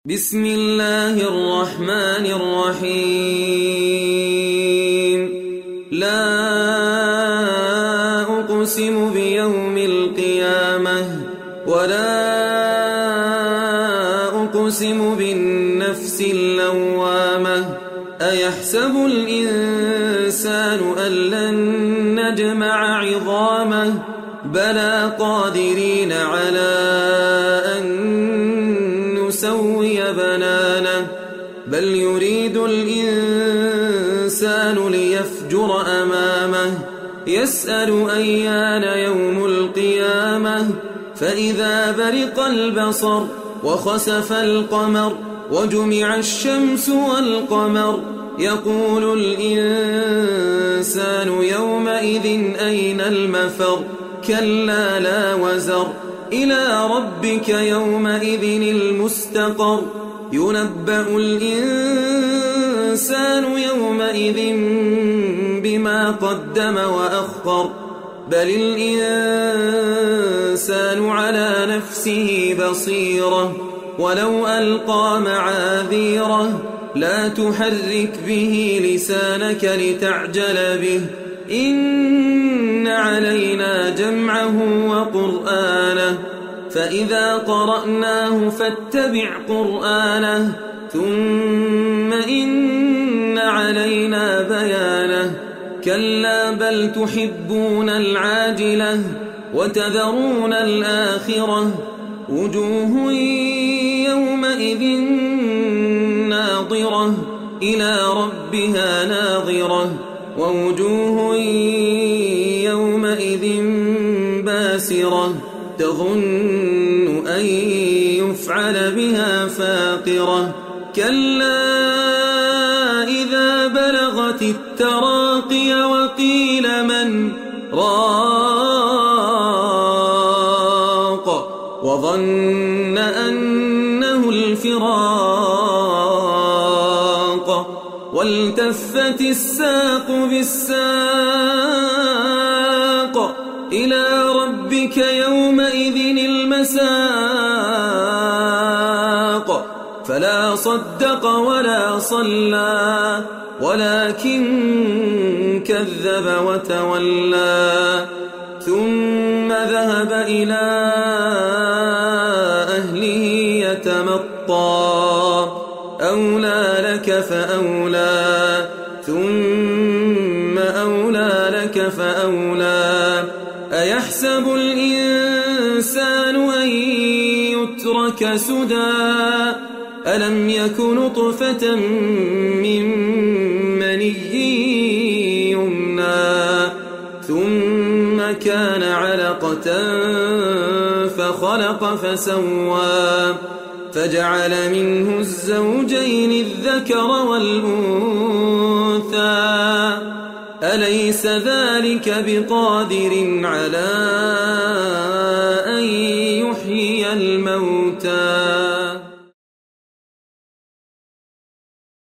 بسم الله الرحمن الرحيم لا أقسم بيوم القيامة ولا أقسم بالنفس اللوامة أيحسب الإنسان أن لن نجمع عظامه بلى قادرين على أن نسوي بنانه بل يريد الإنسان ليفجر أمامه يسأل أيان يوم القيامة فإذا برق البصر وخسف القمر وجمع الشمس والقمر يقول الإنسان يومئذ أين المفر كلا لا وزر إلى ربك يومئذ المستقر ينبأ الإنسان يومئذ بما قدم وأخر بل الإنسان على نفسه بصيرة ولو ألقى معاذيره لا تحرك به لسانك لتعجل به إن علينا جمعه وقرآنه فإذا قرأناه فاتبع قرآنه ثم إن علينا بيانه كلا بل تحبون العاجلة وتذرون الآخرة وجوه يومئذ ناظرة إلى ربها ناظرة ووجوه يومئذ باسرة تظن أن يفعل بها فاقرة كلا إذا بلغت التراقي وقيل من راق وظن أنه الفراق والتفت الساق بالساق إلى ربك يومئذ المساق فلا صدق ولا صلى ولكن كذب وتولى ثم ذهب إلى أهله يتمطى أولى لك فأولى ثم أولى لك فأولى أيحسب الإنسان أن يترك سدى ألم يك نطفة من مني يمنى ثم كان علقة فخلق فسوى فجعل منه الزوجين الذكر والأنثى أليس ذلك بقادر على أن يحيي الموتى